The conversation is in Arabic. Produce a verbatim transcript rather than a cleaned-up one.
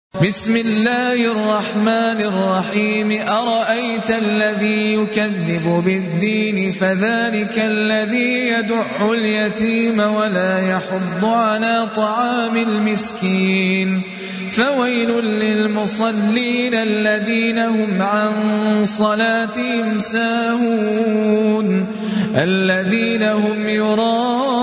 بسم الله الرحمن الرحيم أرأيت الذي يكذب بالدين فذلك الذي يدع اليتيم ولا يحض على طعام المسكين فويل للمصلين الذين هم عن صلاتهم ساهون الذين هم يراءون